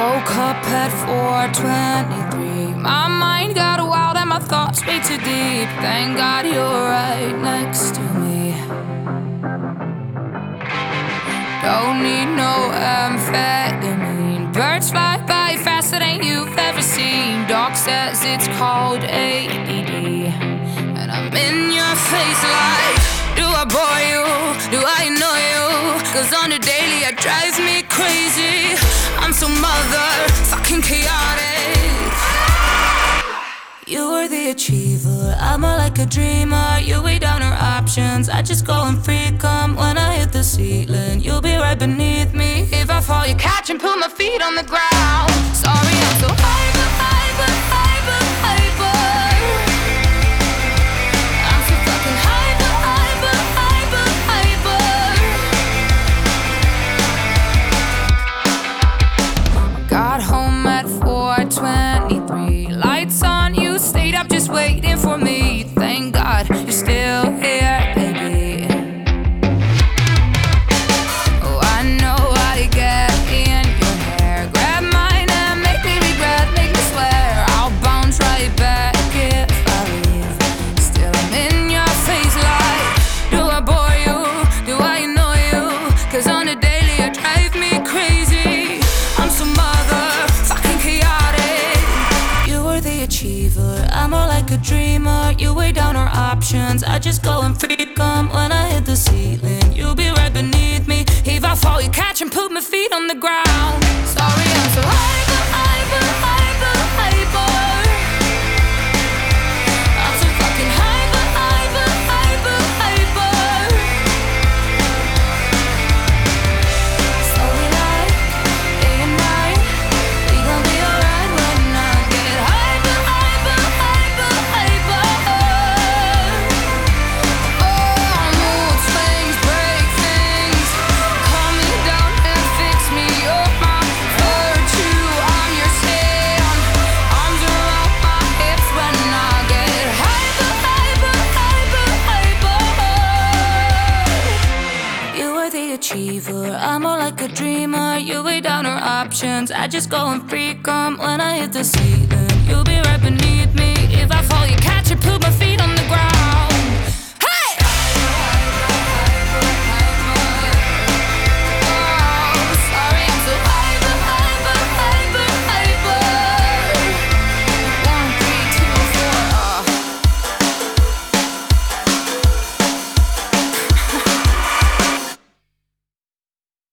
Woke up at 4:23. My mind got wild and my thoughts way too deep. Thank God you're right next to me. Don't need no amphetamine. Birds fly by faster than you've ever seen. Doc says it's called ADD. And I'm in your face like, do I bore you? Do I annoy you? 'Cause on the daily it drives me crazy. I'm so motherfucking chaotic. You were the achiever, I'm more like a dreamer. You weigh down our options, I just go and freak 'em. When I hit the ceiling, you'll be right beneath me. If I fall, you catch and put my feet on the ground. Sorry, I'm so hyper, hyper, hyper, hyper. I'm so fucking hyper, hyper, hyper, hyper. Got home at 4:23. Lights on, you stayed up just waiting for me. Thank God you're still here, baby. Oh, I know how to get in your hair. Grab mine and make me regret, make me swear I'll bounce right back if I leave. Still I'm in your face like, do I bore you? Do I annoy you? 'Cause on the daily you drive me crazy. I'm so motherfucking chaotic. You were the achiever, I'm more like a dreamer. You weigh down our options, I just go and freak 'em. When I hit the ceiling, you'll be right beneath me. If I fall, you catch and put my feet on the ground. Sorry, I'm so hyper, hyper, hyper, hyper. I'm so fucking hyper, hyper, hyper, hyper. So we like day and night. We gon' be alright when I get hyper, hyper, hyper, hyper. Oh, mood swings, break things. Calm me down and fix me up. My virtue, I'm your sand. Arms around my hips when I get hyper, hyper, hyper, hyper. You were the achiever, I'm more like a dreamer. You weigh down our options, I just go and freak 'em. When I hit the ceiling, you'll be right beneath me.